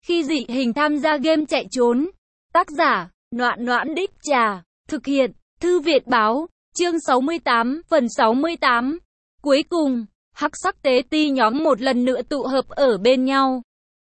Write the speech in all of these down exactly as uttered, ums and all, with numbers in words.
Khi dị hình tham gia game chạy trốn. Tác giả, Noãn Noãn Đích Trà. Thực hiện, Thư Viện Báo. Chương sáu mươi tám, phần sáu mươi tám. Cuối cùng, hắc sắc tế ti nhóm một lần nữa tụ hợp ở bên nhau.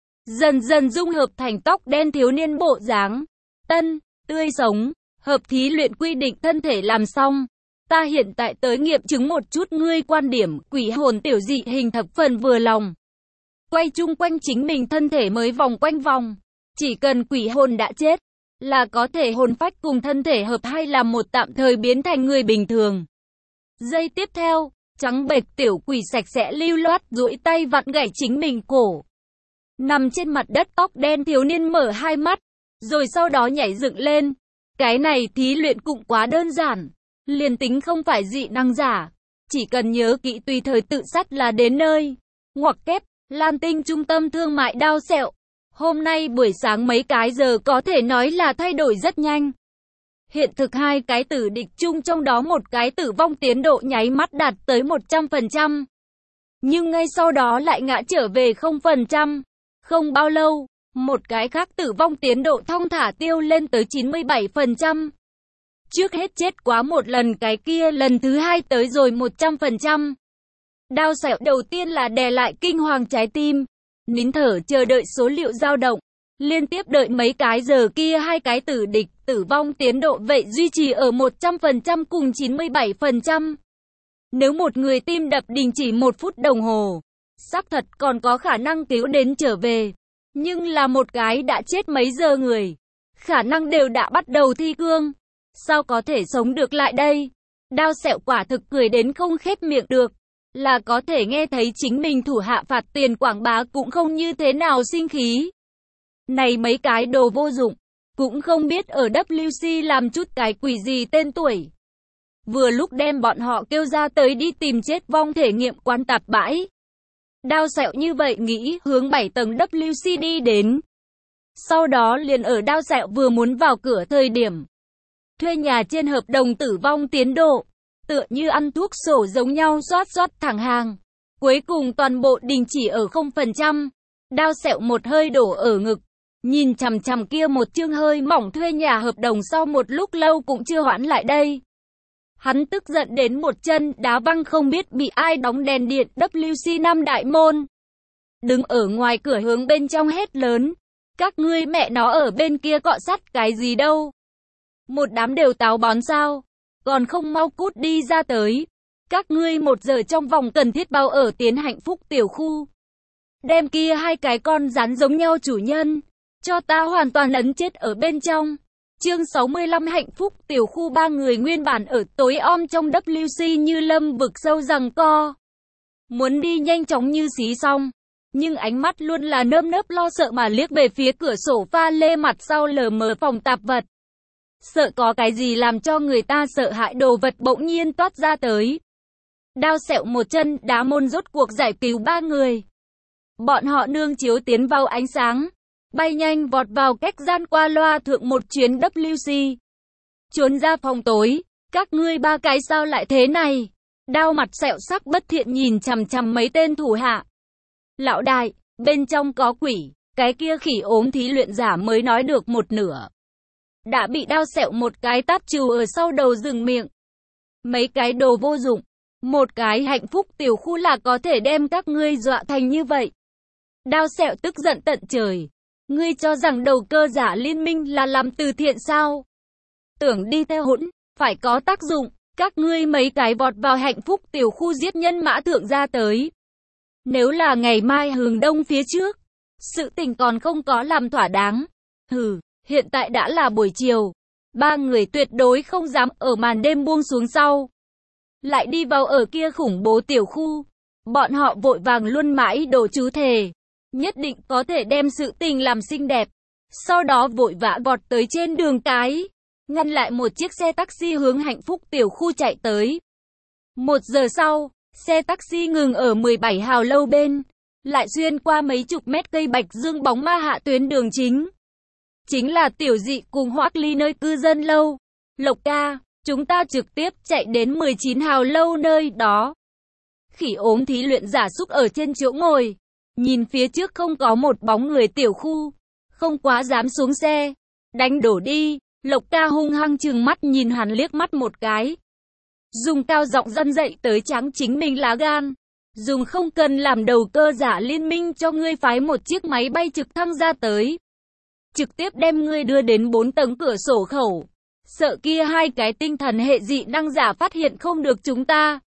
Dần dần dung hợp thành tóc đen thiếu niên bộ dáng. Tân, tươi sống, hợp thí luyện quy định thân thể làm xong. Ta hiện tại tới nghiệm chứng một chút ngươi quan điểm, quỷ hồn tiểu dị hình thập phần vừa lòng. Quay chung quanh chính mình thân thể mới vòng quanh vòng. Chỉ cần quỷ hồn đã chết, là có thể hồn phách cùng thân thể hợp hay làm một tạm thời biến thành người bình thường. Giây tiếp theo, trắng bệch tiểu quỷ sạch sẽ lưu loát duỗi tay vặn gãy chính mình cổ. Nằm trên mặt đất tóc đen thiếu niên mở hai mắt, rồi sau đó nhảy dựng lên. Cái này thí luyện cũng quá đơn giản. Liền tính không phải dị năng giả, chỉ cần nhớ kỹ tùy thời tự sát là đến nơi. Ngoặc kép, Lan Tinh trung tâm thương mại Đao Sẹo. Hôm nay buổi sáng mấy cái giờ có thể nói là thay đổi rất nhanh. Hiện thực hai cái tử địch chung trong đó một cái tử vong tiến độ nháy mắt đạt tới một trăm phần trăm. Nhưng ngay sau đó lại ngã trở về không phần trăm. Không bao lâu, một cái khác tử vong tiến độ thong thả tiêu lên tới chín mươi bảy phần trăm. Trước hết chết quá một lần cái kia lần thứ hai tới rồi một trăm phần trăm. Đao Sẹo đầu tiên là đè lại kinh hoàng trái tim, nín thở chờ đợi số liệu dao động. Liên tiếp đợi mấy cái giờ kia hai cái tử địch tử vong tiến độ vậy duy trì ở một trăm phần trăm cùng chín mươi bảy phần trăm. Nếu một người tim đập đình chỉ một phút đồng hồ, xác thật còn có khả năng cứu đến trở về. Nhưng là một cái đã chết mấy giờ người, khả năng đều đã bắt đầu thi cương. Sao có thể sống được lại đây? Đao Sẹo quả thực cười đến không khép miệng được. Là có thể nghe thấy chính mình thủ hạ phạt tiền quảng bá cũng không như thế nào sinh khí. Này mấy cái đồ vô dụng, cũng không biết ở W C làm chút cái quỷ gì tên tuổi. Vừa lúc đem bọn họ kêu ra tới đi tìm chết vong thể nghiệm quan tạp bãi. Đao Sẹo như vậy nghĩ hướng bảy tầng W C đi đến. Sau đó liền ở Đao Sẹo vừa muốn vào cửa thời điểm. Thuê nhà trên hợp đồng tử vong tiến độ. Tựa như ăn thuốc sổ giống nhau xoát xoát thẳng hàng. Cuối cùng toàn bộ đình chỉ ở không phần trăm. Đao Sẹo một hơi đổ ở ngực. Nhìn chằm chằm kia một chương hơi mỏng thuê nhà hợp đồng sau một lúc lâu cũng chưa hoãn lại đây. Hắn tức giận đến một chân đá văng không biết bị ai đóng đèn điện W C năm đại môn. Đứng ở ngoài cửa hướng bên trong hét lớn. Các ngươi mẹ nó ở bên kia cọ sắt cái gì đâu. Một đám đều táo bón sao. Còn không mau cút đi ra tới. Các ngươi một giờ trong vòng cần thiết bao ở Tiến Hạnh Phúc tiểu khu. Đem kia hai cái con rắn giống nhau chủ nhân. Cho ta hoàn toàn ấn chết ở bên trong. Chương sáu mươi lăm Hạnh Phúc tiểu khu ba người nguyên bản ở tối om trong W C như lâm vực sâu giằng co. Muốn đi nhanh chóng như xí xong. Nhưng ánh mắt luôn là nơm nớp lo sợ mà liếc về phía cửa sổ pha lê mặt sau lờ mờ phòng tạp vật. Sợ có cái gì làm cho người ta sợ hãi đồ vật bỗng nhiên toát ra tới. Đao Sẹo một chân đá môn rốt cuộc giải cứu ba người. Bọn họ nương chiếu tiến vào ánh sáng. Bay nhanh vọt vào cách gian qua loa thượng một chuyến W C. Trốn ra phòng tối. Các ngươi ba cái sao lại thế này? Đao mặt Sẹo sắc bất thiện nhìn chằm chằm mấy tên thủ hạ. Lão đại, bên trong có quỷ. Cái kia khỉ ốm thí luyện giả mới nói được một nửa. Đã bị Đao Sẹo một cái tát trù ở sau đầu rừng miệng. Mấy cái đồ vô dụng. Một cái Hạnh Phúc tiểu khu là có thể đem các ngươi dọa thành như vậy. Đao Sẹo tức giận tận trời. Ngươi cho rằng đầu cơ giả liên minh là làm từ thiện sao? Tưởng đi theo hỗn, phải có tác dụng. Các ngươi mấy cái vọt vào Hạnh Phúc tiểu khu giết nhân mã thượng ra tới. Nếu là ngày mai hướng đông phía trước, sự tình còn không có làm thỏa đáng. Hừ. Hiện tại đã là buổi chiều. Ba người tuyệt đối không dám ở màn đêm buông xuống sau. Lại đi vào ở kia khủng bố tiểu khu. Bọn họ vội vàng luôn mãi đổ chú thề. Nhất định có thể đem sự tình làm xinh đẹp. Sau đó vội vã vọt tới trên đường cái. Ngăn lại một chiếc xe taxi hướng Hạnh Phúc tiểu khu chạy tới. Một giờ sau, xe taxi ngừng ở mười bảy hào lâu bên. Lại xuyên qua mấy chục mét cây bạch dương bóng ma hạ tuyến đường chính. Chính là tiểu dị cùng Hoắc Ly nơi cư dân lâu. Lộc ca, chúng ta trực tiếp chạy đến mười chín hào lâu nơi đó. Khỉ ốm thí luyện giả xúc ở trên chỗ ngồi. Nhìn phía trước không có một bóng người tiểu khu. không quá dám xuống xe. Đánh đổ đi. Lộc Ca hung hăng trừng mắt nhìn hắn liếc mắt một cái. Dùng cao giọng răn dậy tới tráng chính mình lá gan. Dùng không cần làm đầu cơ giả liên minh cho ngươi phái một chiếc máy bay trực thăng ra tới. Trực tiếp đem ngươi đưa đến bốn tầng cửa sổ khẩu. Sợ kia hai cái tinh thần hệ dị năng giả phát hiện không được chúng ta.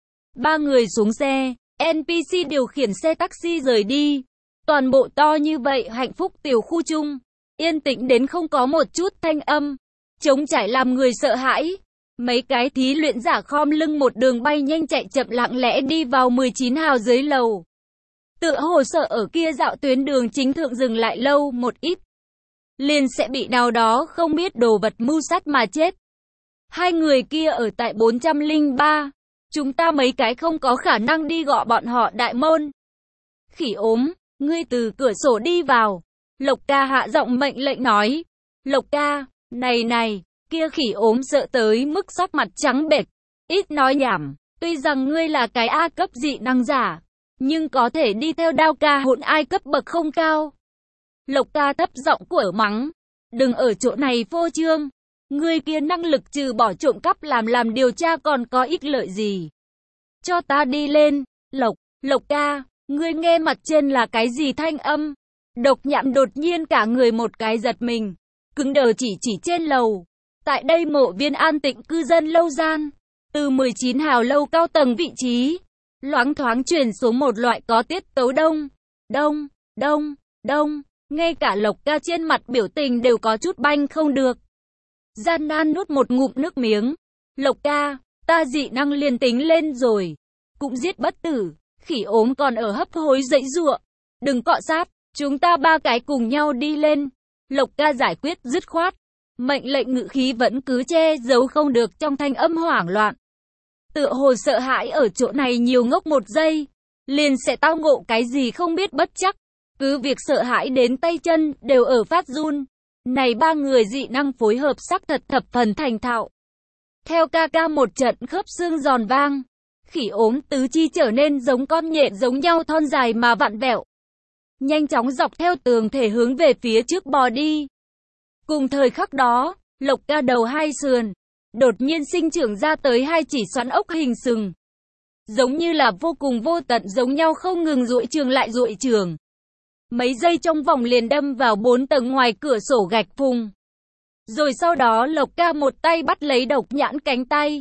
Ba người xuống xe, en pê xê điều khiển xe taxi rời đi. Toàn bộ to như vậy hạnh phúc tiểu khu chung. Yên tĩnh đến không có một chút thanh âm. Trống trải làm người sợ hãi. Mấy cái thí luyện giả khom lưng một đường bay nhanh chạy chậm lặng lẽ đi vào mười chín hào dưới lầu. Tựa hồ sợ ở kia dạo tuyến đường chính thượng dừng lại lâu một ít. Liền sẽ bị nào đó không biết đồ vật mưu sát mà chết. Hai người kia ở tại bốn trăm lẻ ba. Chúng ta mấy cái không có khả năng đi gõ bọn họ đại môn. Khỉ ốm, ngươi từ cửa sổ đi vào. Lộc Ca hạ giọng mệnh lệnh nói. Lộc Ca, này này, kia khỉ ốm sợ tới mức sắc mặt trắng bệch. Ít nói nhảm, tuy rằng ngươi là cái A cấp dị năng giả, nhưng có thể đi theo Đao Ca hỗn ai cấp bậc không cao. Lộc Ca thấp giọng của mắng. Đừng ở chỗ này phô trương. Ngươi kia năng lực trừ bỏ trộm cắp làm làm điều tra còn có ích lợi gì. Cho ta đi lên. Lộc, Lộc Ca, ngươi nghe mặt trên là cái gì thanh âm? Độc Nhạn đột nhiên cả người một cái giật mình. Cứng đờ chỉ chỉ trên lầu. Tại đây mộ viên an tịnh cư dân lâu gian. Từ mười chín hào lâu cao tầng vị trí. Loáng thoáng truyền xuống một loại có tiết tấu đông. Đông, đông, đông. Ngay cả Lộc Ca trên mặt biểu tình đều có chút banh không được. Gian nan nuốt một ngụm nước miếng. Lộc Ca, ta dị năng liền tính lên rồi. Cũng giết bất tử. Khỉ ốm còn ở hấp hối dãy giụa. Đừng cọ sát, chúng ta ba cái cùng nhau đi lên. Lộc Ca giải quyết dứt khoát. Mệnh lệnh ngự khí vẫn cứ che giấu không được trong thanh âm hoảng loạn. Tựa hồ sợ hãi ở chỗ này nhiều ngốc một giây. Liền sẽ tao ngộ cái gì không biết bất chắc. Cứ việc sợ hãi đến tay chân đều ở phát run. Này ba người dị năng phối hợp sắc thật thập phần thành thạo. Theo ca ca một trận khớp xương giòn vang. Khỉ ốm tứ chi trở nên giống con nhện giống nhau thon dài mà vặn vẹo. Nhanh chóng dọc theo tường thể hướng về phía trước bò đi. Cùng thời khắc đó, Lộc Ca đầu hai sườn. Đột nhiên sinh trưởng ra tới hai chỉ xoắn ốc hình sừng. Giống như là vô cùng vô tận giống nhau không ngừng duỗi trường lại duỗi trường. Mấy giây trong vòng liền đâm vào bốn tầng ngoài cửa sổ gạch phùng. Rồi sau đó Lộc Ca một tay bắt lấy Độc Nhãn cánh tay.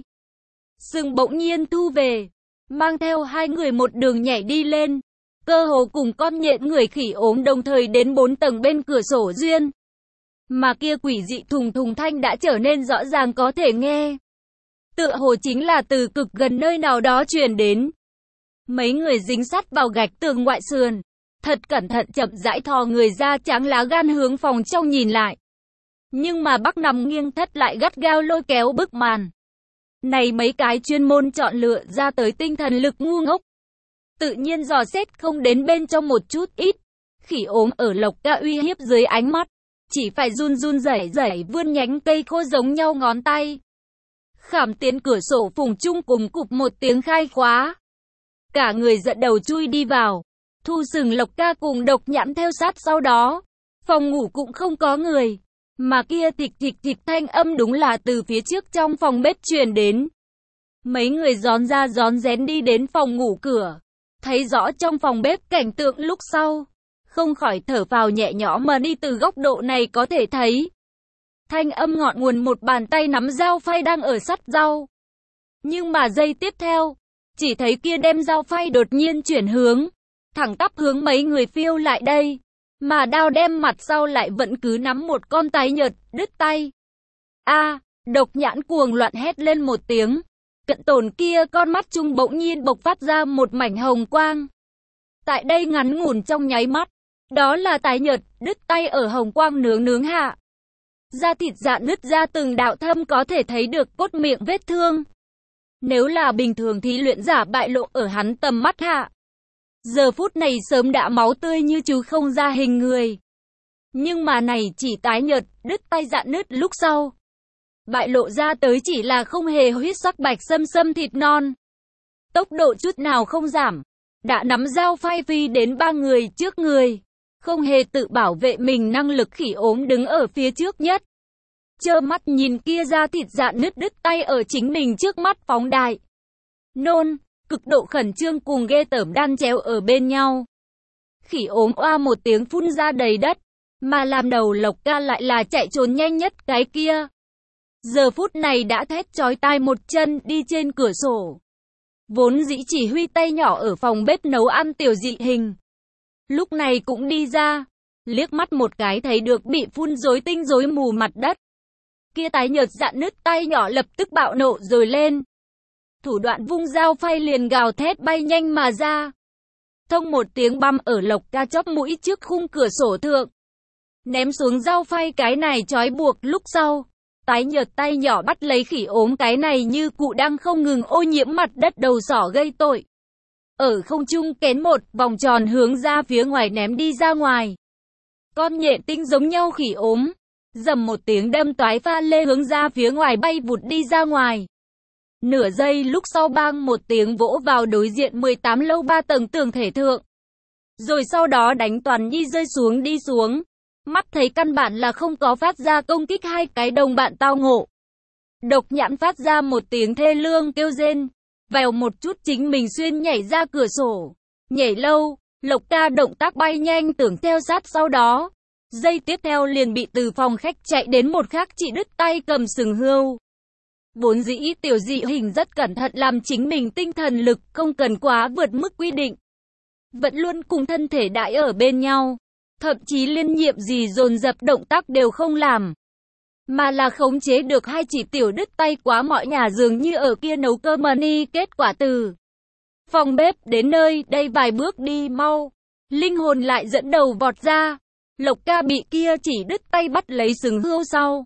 Sừng bỗng nhiên thu về. Mang theo hai người một đường nhảy đi lên. Cơ hồ cùng con nhện người khỉ ốm đồng thời đến bốn tầng bên cửa sổ duyên. Mà kia quỷ dị thùng thùng thanh đã trở nên rõ ràng có thể nghe. Tựa hồ chính là từ cực gần nơi nào đó truyền đến. Mấy người dính sát vào gạch tường ngoại sườn. Thật cẩn thận chậm rãi thò người ra tráng lá gan hướng phòng trong nhìn lại. Nhưng mà Bắc nằm nghiêng thất lại gắt gao lôi kéo bức màn. Này mấy cái chuyên môn chọn lựa ra tới tinh thần lực ngu ngốc. Tự nhiên dò xét không đến bên trong một chút ít. Khỉ ốm ở Lộc Ca uy hiếp dưới ánh mắt. Chỉ phải run run rẩy rẩy vươn nhánh cây khô giống nhau ngón tay. Khảm tiến cửa sổ phùng chung cùng cụp một tiếng khai khóa. Cả người giận đầu chui đi vào. Thu sừng Lộc Ca cùng Độc Nhãn theo sát sau đó. Phòng ngủ cũng không có người. Mà kia thịch thịch thịch thanh âm đúng là từ phía trước trong phòng bếp truyền đến. Mấy người gión ra gión rén đi đến phòng ngủ cửa. Thấy rõ trong phòng bếp cảnh tượng lúc sau. Không khỏi thở phào nhẹ nhõm mà đi từ góc độ này có thể thấy. Thanh âm ngọn nguồn một bàn tay nắm dao phay đang ở sắt rau. Nhưng mà giây tiếp theo, chỉ thấy kia đem dao phay đột nhiên chuyển hướng. Thẳng tắp hướng mấy người phiêu lại đây. Mà đao đem mặt sau lại vẫn cứ nắm một con tái nhợt, đứt tay. A, Độc Nhãn cuồng loạn hét lên một tiếng. Cận tồn kia con mắt trung bỗng nhiên bộc phát ra một mảnh hồng quang. Tại đây ngắn ngủn trong nháy mắt. Đó là tái nhợt, đứt tay ở hồng quang nướng nướng hạ. Da thịt rạn nứt ra từng đạo thâm có thể thấy được cốt miệng vết thương. Nếu là bình thường thì luyện giả bại lộ ở hắn tầm mắt hạ. Giờ phút này sớm đã máu tươi như chú không ra hình người. Nhưng mà này chỉ tái nhợt, đứt tay rạn nứt lúc sau. Bại lộ ra tới chỉ là không hề huyết sắc bạch sâm sâm thịt non. Tốc độ chút nào không giảm. Đã nắm dao phay phi đến ba người trước người. không hề tự bảo vệ mình, năng lực khỉ ốm đứng ở phía trước nhất. Trơ mắt nhìn kia da thịt rạn nứt đứt tay ở chính mình trước mắt phóng đại. Nôn, cực độ khẩn trương cùng ghê tởm đan chéo ở bên nhau. Khỉ ốm oa một tiếng phun ra đầy đất, mà làm đầu Lộc Ca lại là chạy trốn nhanh nhất cái kia. Giờ phút này đã thét chói tai một chân đi trên cửa sổ. Vốn dĩ chỉ huy tay nhỏ ở phòng bếp nấu ăn Tiểu Dị Hình, lúc này cũng đi ra, liếc mắt một cái thấy được bị phun rối tinh rối mù mặt đất. Kia tái nhợt rạn nứt tay nhỏ lập tức bạo nộ rồi lên. Thủ đoạn vung dao phay liền gào thét bay nhanh mà ra. Thông một tiếng băm ở Lộc Ca chóp mũi trước khung cửa sổ thượng. Ném xuống dao phay cái này trói buộc lúc sau. Tái nhợt tay nhỏ bắt lấy khỉ ốm cái này như cụ đang không ngừng ô nhiễm mặt đất đầu sỏ gây tội. Ở không trung kén một vòng tròn hướng ra phía ngoài ném đi ra ngoài. Con nhện tinh giống nhau khỉ ốm. Dầm một tiếng đâm toái pha lê hướng ra phía ngoài bay vụt đi ra ngoài. Nửa giây lúc sau bang một tiếng vỗ vào đối diện mười tám lâu ba tầng tường thể thượng. Rồi sau đó đánh toàn nhi rơi xuống đi xuống. Mắt thấy căn bản là không có phát ra công kích hai cái đồng bạn tao ngộ. Độc Nhãn phát ra một tiếng thê lương kêu rên. Vèo một chút chính mình xuyên nhảy ra cửa sổ. Nhảy lâu, Lộc Ca động tác bay nhanh tưởng theo sát sau đó. Giây tiếp theo liền bị từ phòng khách chạy đến một khác chị đứt tay cầm sừng hươu. Vốn dĩ Tiểu Dị Hình rất cẩn thận làm chính mình tinh thần lực không cần quá vượt mức quy định. Vẫn luôn cùng thân thể đại ở bên nhau. Thậm chí liên nhiệm gì dồn dập động tác đều không làm. Mà là khống chế được hai chỉ tiểu đứt tay quá mọi nhà dường như ở kia nấu cơm ni kết quả từ phòng bếp đến nơi đây vài bước đi mau. Linh hồn lại dẫn đầu vọt ra. Lộc Ca bị kia chỉ đứt tay bắt lấy sừng hươu sau.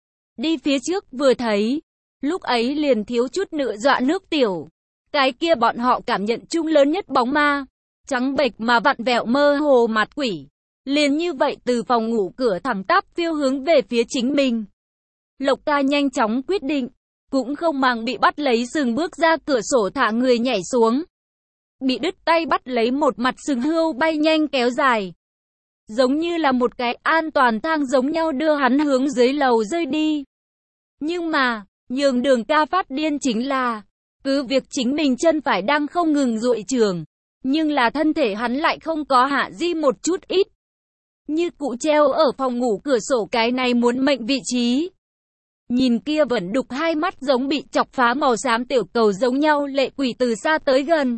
Đi phía trước vừa thấy. Lúc ấy liền thiếu chút nữa dọa nước tiểu. Cái kia bọn họ cảm nhận chung lớn nhất bóng ma. Trắng bệch mà vặn vẹo mơ hồ mặt quỷ. Liền như vậy từ phòng ngủ cửa thẳng tắp phiêu hướng về phía chính mình. Lộc Ca nhanh chóng quyết định. Cũng không màng bị bắt lấy sừng bước ra cửa sổ thả người nhảy xuống. Bị đứt tay bắt lấy một mặt sừng hươu bay nhanh kéo dài. Giống như là một cái an toàn thang giống nhau đưa hắn hướng dưới lầu rơi đi. Nhưng mà, nhường Đường Ca phát điên chính là, cứ việc chính mình chân phải đang không ngừng duỗi trường, nhưng là thân thể hắn lại không có hạ di một chút ít. Như cụ treo ở phòng ngủ cửa sổ cái này muốn mệnh vị trí. Nhìn kia vẫn đục hai mắt giống bị chọc phá màu xám tiểu cầu giống nhau lệ quỷ từ xa tới gần.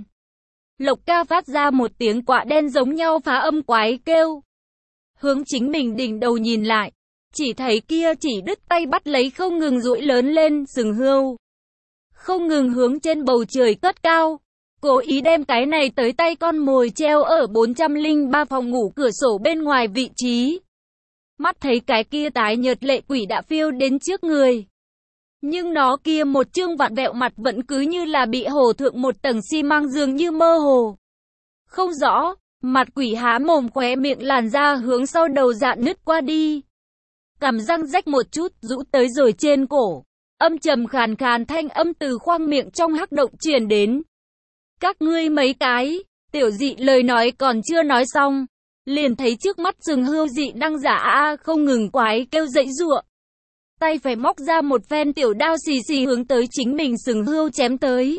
Lộc Ca phát ra một tiếng quạ đen giống nhau phá âm quái kêu. Hướng chính mình đỉnh đầu nhìn lại. Chỉ thấy kia chỉ đứt tay bắt lấy không ngừng duỗi lớn lên sừng hươu. Không ngừng hướng trên bầu trời cất cao. Cố ý đem cái này tới tay con mồi treo ở bốn trăm lẻ ba phòng ngủ cửa sổ bên ngoài vị trí. Mắt thấy cái kia tái nhợt lệ quỷ đã phiêu đến trước người. Nhưng nó kia một trương vặn vẹo mặt vẫn cứ như là bị hổ thượng một tầng xi măng dường như mơ hồ. Không rõ, mặt quỷ há mồm khóe miệng làn da hướng sau đầu dạn nứt qua đi. Cằm răng rách một chút rũ tới rồi trên cổ. Âm trầm khàn khàn thanh âm từ khoang miệng trong hắc động truyền đến. Các ngươi mấy cái, Tiểu Dị lời nói còn chưa nói xong. Liền thấy trước mắt sừng hươu dị năng giả a không ngừng quái kêu dãy giụa. Tay phải móc ra một phen tiểu đao xì xì hướng tới chính mình sừng hươu chém tới.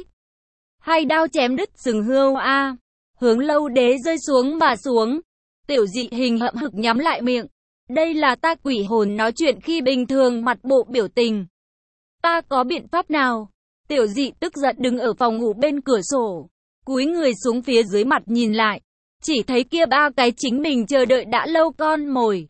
Hai đao chém đứt sừng hươu a, hướng lâu đế rơi xuống mà xuống. Tiểu Dị Hình hậm hực nhắm lại miệng. Đây là ta quỷ hồn nói chuyện khi bình thường mặt bộ biểu tình. Ta có biện pháp nào? Tiểu Dị tức giận đứng ở phòng ngủ bên cửa sổ, cúi người xuống phía dưới mặt nhìn lại. Chỉ thấy kia ba cái chính mình chờ đợi đã lâu con mồi.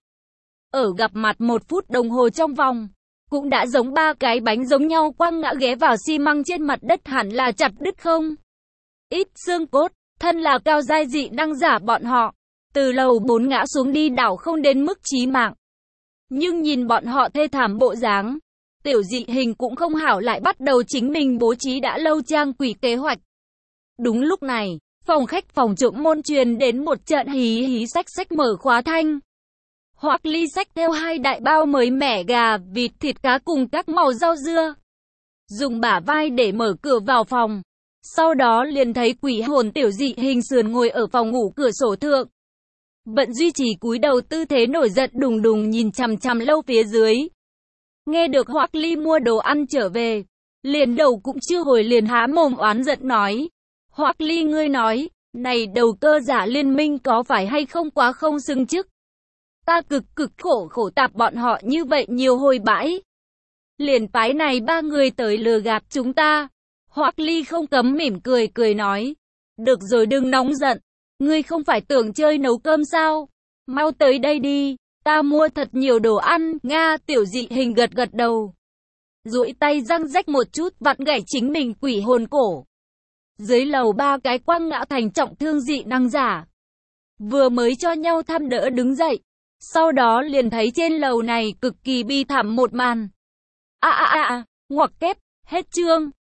Ở gặp mặt một phút đồng hồ trong vòng, cũng đã giống ba cái bánh giống nhau quăng ngã ghé vào xi măng trên mặt đất hẳn là chặt đứt không? Ít xương cốt, thân là cao giai dị năng giả bọn họ. Từ lầu bốn ngã xuống đi đảo không đến mức chí mạng. Nhưng nhìn bọn họ thê thảm bộ dáng, Tiểu Dị Hình cũng không hảo lại bắt đầu chính mình bố trí đã lâu trang quỷ kế hoạch. Đúng lúc này, phòng khách phòng trộm môn truyền đến một trận hí hí xách xách mở khóa thanh. Hoắc Ly xách theo hai đại bao mới mẻ gà, vịt, thịt cá cùng các màu rau dưa. Dùng bả vai để mở cửa vào phòng. Sau đó liền thấy quỷ hồn Tiểu Dị Hình sườn ngồi ở phòng ngủ cửa sổ thượng. vẫn duy trì cúi đầu tư thế nổi giận đùng đùng nhìn chằm chằm Lâu phía dưới. Nghe được Hoắc Ly mua đồ ăn trở về, liền đầu cũng chưa hồi liền há mồm oán giận nói. Hoắc Ly ngươi nói, này đầu cơ giả liên minh có phải hay không quá không xứng chức? Ta cực cực khổ khổ tạp bọn họ như vậy nhiều hồi bãi. Liền phái này ba người tới lừa gạt chúng ta. Hoắc Ly không cấm mỉm cười cười nói. Được rồi đừng nóng giận. Ngươi không phải tưởng chơi nấu cơm sao? Mau tới đây đi. Ta mua thật nhiều đồ ăn. Nga tiểu dị hình gật gật đầu. Duỗi tay răng rách một chút vặn gãy chính mình quỷ hồn cổ. Dưới lầu ba cái quăng ngã thành trọng thương dị năng giả. Vừa mới cho nhau thăm đỡ đứng dậy. Sau đó liền thấy trên lầu này cực kỳ bi thảm một màn. À à à à, ngoặc kép, hết chương.